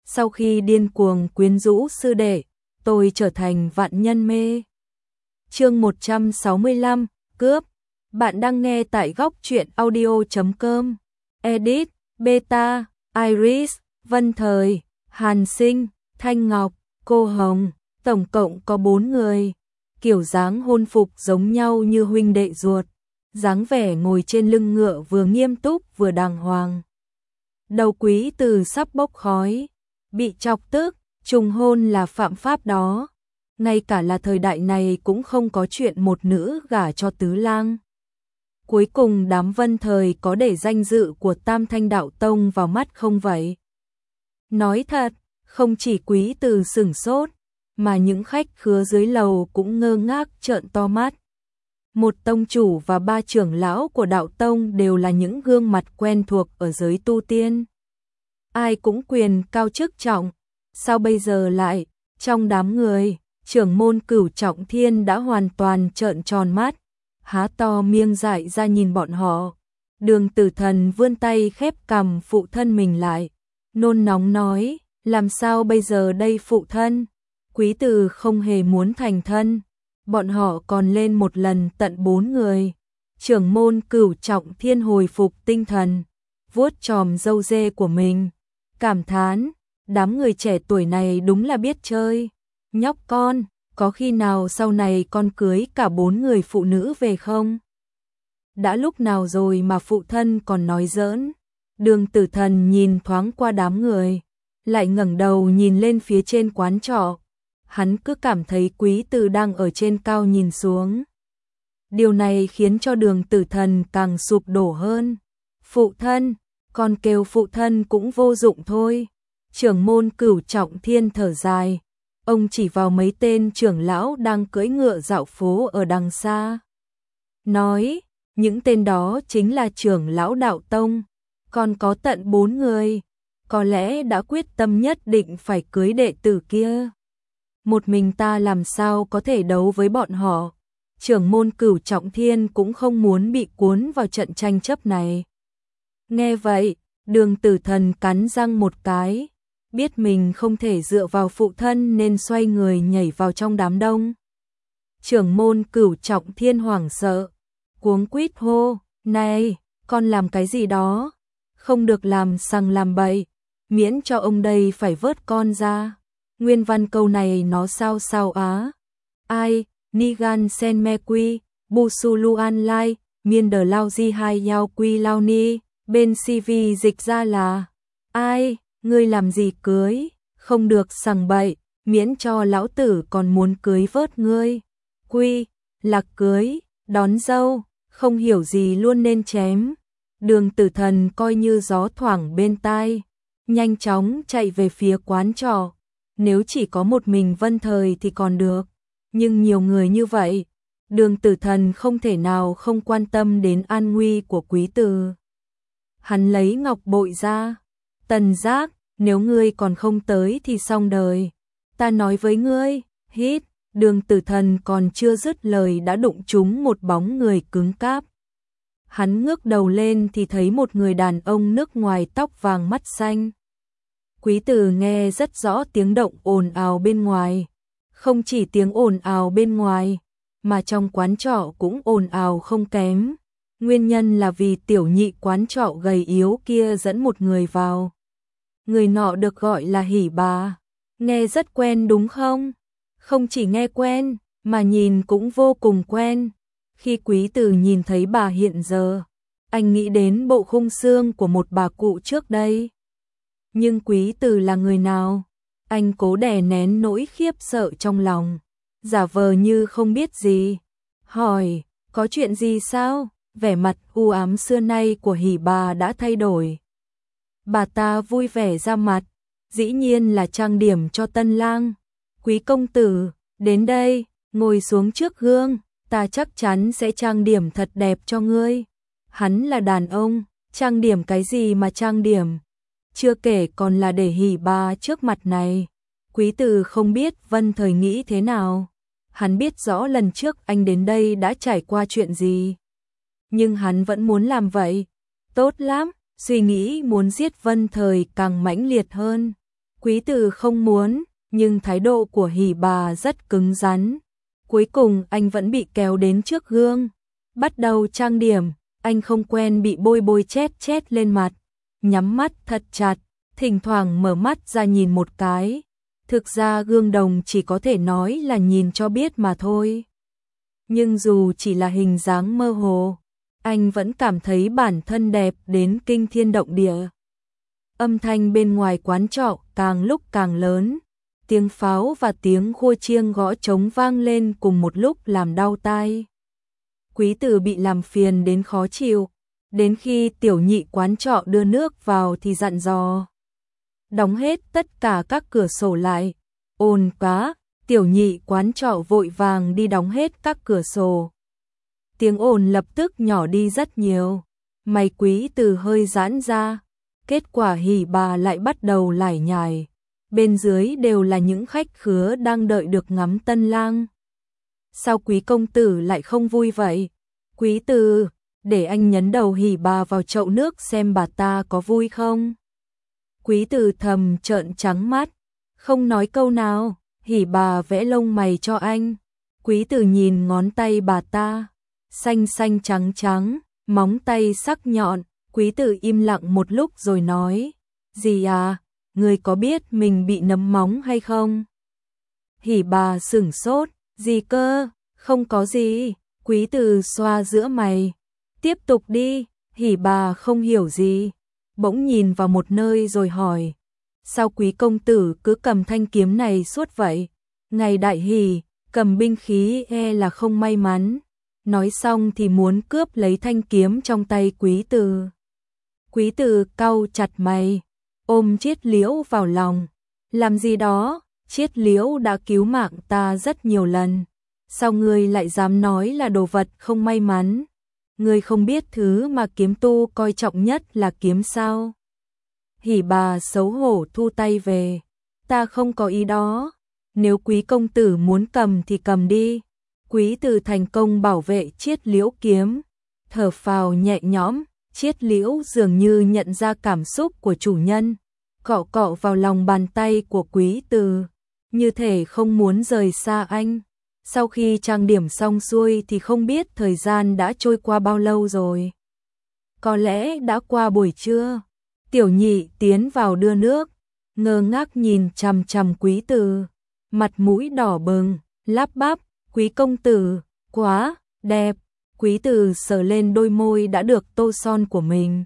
sau khi điên cuồng quyến rũ sư đệ, tôi trở thành vạn nhân mê. Chương 165, cướp. Bạn đang nghe tại góc truyện audio.com. Edit, Beta, Iris, Vân Thời, Hàn Sinh, Thanh Ngọc, Cô Hồng, tổng cộng có 4 người. Kiểu dáng hôn phục giống nhau như huynh đệ ruột, dáng vẻ ngồi trên lưng ngựa vừa nghiêm túc vừa đàng hoàng. Đầu Quý Từ sắp bốc khói, bị chọc tức, trùng hôn là phạm pháp đó. Ngay cả là thời đại này cũng không có chuyện một nữ gả cho tứ lang. Cuối cùng đám Vân Thời có để danh dự của Tam Thanh Đạo Tông vào mắt không vậy? Nói thật, không chỉ Quý Từ sửng sốt, mà những khách khứa dưới lầu cũng ngơ ngác trợn to mắt. Một tông chủ và 3 trưởng lão của đạo tông đều là những gương mặt quen thuộc ở giới tu tiên. Ai cũng quyền cao chức trọng, sao bây giờ lại, trong đám người, trưởng môn Cửu Trọng Thiên đã hoàn toàn trợn tròn mắt, há to miệng dại ra nhìn bọn họ. Đường Tử Thần vươn tay khép cằm phụ thân mình lại, nôn nóng nói, làm sao bây giờ đây phụ thân? Quý Từ không hề muốn thành thân, bọn họ còn lên một lần tận 4 người. Trưởng môn Cửu Trọng Thiên hồi phục tinh thần, vuốt chòm râu dê của mình, cảm thán, đám người trẻ tuổi này đúng là biết chơi. Nhóc con, có khi nào sau này con cưới cả 4 người phụ nữ về không? Đã lúc nào rồi mà phụ thân còn nói giỡn. Đường Tử Thần nhìn thoáng qua đám người, lại ngẩng đầu nhìn lên phía trên quán trọ. Hắn cứ cảm thấy Quý Từ đang ở trên cao nhìn xuống. Điều này khiến cho Đường Tử Thần càng sụp đổ hơn. Phụ thân, con kêu phụ thân cũng vô dụng thôi. Trưởng môn Cửu Trọng Thiên thở dài, ông chỉ vào mấy tên trưởng lão đang cưỡi ngựa dạo phố ở đằng xa. Nói, những tên đó chính là trưởng lão đạo tông, còn có tận 4 người, có lẽ đã quyết tâm nhất định phải cưới đệ tử kia. Một mình ta làm sao có thể đấu với bọn họ. Trưởng môn Cửu Trọng Thiên cũng không muốn bị cuốn vào trận tranh chấp này. Nghe vậy, Đường Tử Thần cắn răng một cái, biết mình không thể dựa vào phụ thân nên xoay người nhảy vào trong đám đông. Trưởng môn Cửu Trọng Thiên hoảng sợ, cuống quýt hô, này, con làm cái gì đó? Không được làm sằng làm bậy, miễn cho ông đây phải vớt con ra. Nguyên văn câu này nó sao sao á? Ai, Nigan Sen Me Quy, Busuluan Lai, Miên Đờ Lao Di Hai Yao Quy Lao Ni, bên CV dịch ra là ai, ngươi làm gì cưới, không được sằng bậy, miễn cho lão tử còn muốn cưới vớt ngươi. Quy, lạc cưới, đón dâu, không hiểu gì luôn nên chém. Đường Tử Thần coi như gió thoảng bên tai, nhanh chóng chạy về phía quán trọ. Nếu chỉ có một mình Vân Thời thì còn được, nhưng nhiều người như vậy, Đường Tử Thần không thể nào không quan tâm đến an nguy của Quý Từ. Hắn lấy ngọc bội ra, Tần Giác, nếu ngươi còn không tới thì xong đời. Ta nói với ngươi, hít, Đường Tử Thần còn chưa dứt lời đã đụng trúng một bóng người cứng cáp. Hắn ngước đầu lên thì thấy một người đàn ông nước ngoài tóc vàng mắt xanh. Quý Từ nghe rất rõ tiếng động ồn ào bên ngoài. Không chỉ tiếng ồn ào bên ngoài, mà trong quán trọ cũng ồn ào không kém. Nguyên nhân là vì tiểu nhị quán trọ gầy yếu kia dẫn một người vào. Người nọ được gọi là Hỉ Bà. Nghe rất quen đúng không? Không chỉ nghe quen, mà nhìn cũng vô cùng quen. Khi Quý Từ nhìn thấy bà hiện giờ, anh nghĩ đến bộ khung xương của một bà cụ trước đây. Nhưng Quý Từ là người nào? Anh cố đè nén nỗi khiếp sợ trong lòng, giả vờ như không biết gì. Hỏi, có chuyện gì sao? Vẻ mặt u ám xưa nay của Hỉ Bà đã thay đổi. Bà ta vui vẻ ra mặt, dĩ nhiên là trang điểm cho tân lang. Quý công tử, đến đây, ngồi xuống trước gương, ta chắc chắn sẽ trang điểm thật đẹp cho ngươi. Hắn là đàn ông, trang điểm cái gì mà trang điểm? Chưa kể còn là để Hỉ Bà trước mặt này. Quý Từ không biết Vân Thời nghĩ thế nào. Hắn biết rõ lần trước anh đến đây đã trải qua chuyện gì. Nhưng hắn vẫn muốn làm vậy. Tốt lắm, suy nghĩ muốn giết Vân Thời càng mãnh liệt hơn. Quý Từ không muốn, nhưng thái độ của Hỉ Bà rất cứng rắn. Cuối cùng anh vẫn bị kéo đến trước gương, bắt đầu trang điểm. Anh không quen bị bôi bôi chét lên mặt, nhắm mắt thật chặt, thỉnh thoảng mở mắt ra nhìn một cái. Thực ra gương đồng chỉ có thể nói là nhìn cho biết mà thôi. Nhưng dù chỉ là hình dáng mơ hồ, anh vẫn cảm thấy bản thân đẹp đến kinh thiên động địa. Âm thanh bên ngoài quán trọ càng lúc càng lớn, tiếng pháo và tiếng khua chiêng gõ trống vang lên cùng một lúc làm đau tai. Quý Từ bị làm phiền đến khó chịu, đến khi tiểu nhị quán trọ đưa nước vào thì dặn dò. Đóng hết tất cả các cửa sổ lại, ồn quá, tiểu nhị quán trọ vội vàng đi đóng hết các cửa sổ. Tiếng ồn lập tức nhỏ đi rất nhiều, mày Quý Từ hơi giãn ra, kết quả Hỉ Bà lại bắt đầu lải nhải. Bên dưới đều là những khách khứa đang đợi được ngắm tân lang. Sao Quý công tử lại không vui vậy? Quý Từ, để anh nhấn đầu Hỉ Bà vào chậu nước xem bà ta có vui không? Quý Từ thầm trợn trắng mắt, không nói câu nào. Hỉ Bà vẽ lông mày cho anh. Quý Từ nhìn ngón tay bà ta, xanh xanh trắng trắng, móng tay sắc nhọn. Quý Từ im lặng một lúc rồi nói, gì à, người có biết mình bị nấm móng hay không? Hỉ Bà sửng sốt, gì cơ, không có gì. Quý Từ xoa giữa mày, tiếp tục đi. Hỉ Bà không hiểu gì, bỗng nhìn vào một nơi rồi hỏi, sao Quý công tử cứ cầm thanh kiếm này suốt vậy? Ngày đại hỷ, cầm binh khí là không may mắn. Nói xong thì muốn cướp lấy thanh kiếm trong tay Quý Từ. Quý Từ cau chặt mày, ôm Chiết Liễu vào lòng. Làm gì đó, Chiết Liễu đã cứu mạng ta rất nhiều lần. Sao ngươi lại dám nói là đồ vật không may mắn? Ngươi không biết thứ mà kiếm tu coi trọng nhất là kiếm sao? Hỉ Bà xấu hổ thu tay về. Ta không có ý đó. Nếu Quý công tử muốn cầm thì cầm đi. Quý Từ thành công bảo vệ Chiết Liễu kiếm, thở phào nhẹ nhõm. Chiết Liễu dường như nhận ra cảm xúc của chủ nhân, cọ cọ vào lòng bàn tay của Quý Từ, như thể không muốn rời xa anh. Sau khi trang điểm xong xuôi thì không biết thời gian đã trôi qua bao lâu rồi. Có lẽ đã qua buổi trưa. Tiểu nhị tiến vào đưa nước, ngơ ngác nhìn chằm chằm Quý Từ, mặt mũi đỏ bừng, lắp bắp, Quý công tử, quá đẹp. Quý Từ sờ lên đôi môi đã được tô son của mình.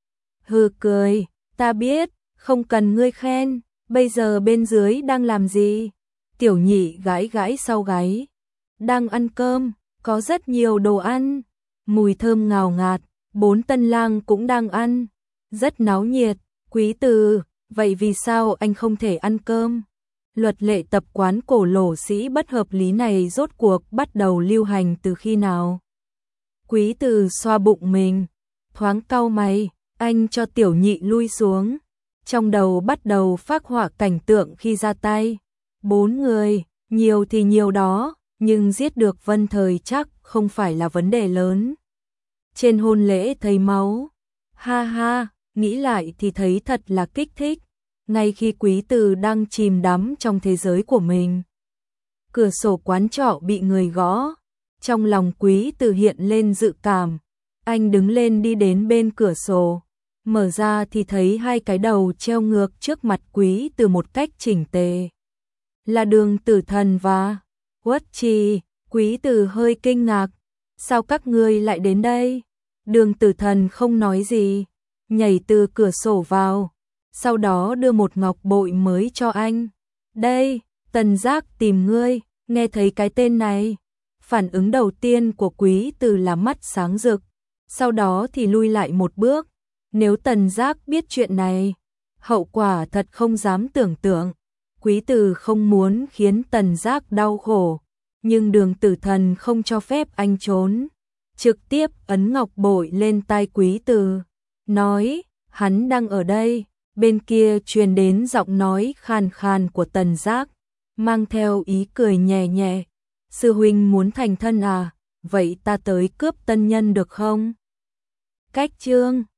Hừ cười, ta biết, không cần ngươi khen, bây giờ bên dưới đang làm gì? Tiểu nhị gãi gãi sau gáy. Đang ăn cơm, có rất nhiều đồ ăn, mùi thơm ngào ngạt, 4 tân lang cũng đang ăn, rất náo nhiệt. Quý Từ, vậy vì sao anh không thể ăn cơm? Luật lệ tập quán cổ lỗ sĩ bất hợp lý này rốt cuộc bắt đầu lưu hành từ khi nào? Quý Từ xoa bụng mình, thoáng cau mày, anh cho tiểu nhị lui xuống. Trong đầu bắt đầu phác họa cảnh tượng khi ra tay. 4 người, nhiều thì nhiều đó, nhưng giết được Vân Thời chắc không phải là vấn đề lớn. Trên hôn lễ thấy máu, ha ha, nghĩ lại thì thấy thật là kích thích. Ngay khi Quý Từ đang chìm đắm trong thế giới của mình, cửa sổ quán trọ bị người gõ. Trong lòng Quý Từ hiện lên dự cảm. Anh đứng lên đi đến bên cửa sổ, mở ra thì thấy 2 cái đầu treo ngược trước mặt Quý Từ một cách chỉnh tề. Là Đường Tử Thần và Uất Trì. Quý Từ hơi kinh ngạc, sao các ngươi lại đến đây? Đường Tử Thần không nói gì, nhảy từ cửa sổ vào, sau đó đưa một ngọc bội mới cho anh. Đây, Tần Giác tìm ngươi. Nghe thấy cái tên này, phản ứng đầu tiên của Quý Từ là mắt sáng rực, sau đó thì lui lại một bước. Nếu Tần Giác biết chuyện này, hậu quả thật không dám tưởng tượng. Quý Từ không muốn khiến Tần Giác đau khổ, nhưng Đường Tử Thần không cho phép anh trốn, trực tiếp ấn ngọc bội lên tai Quý Từ, nói, hắn đang ở đây. Bên kia truyền đến giọng nói khàn khàn của Tần Giác, mang theo ý cười nhẹ nhẹ. Sư huynh muốn thành thân à, vậy ta tới cướp tân nhân được không? Cách chương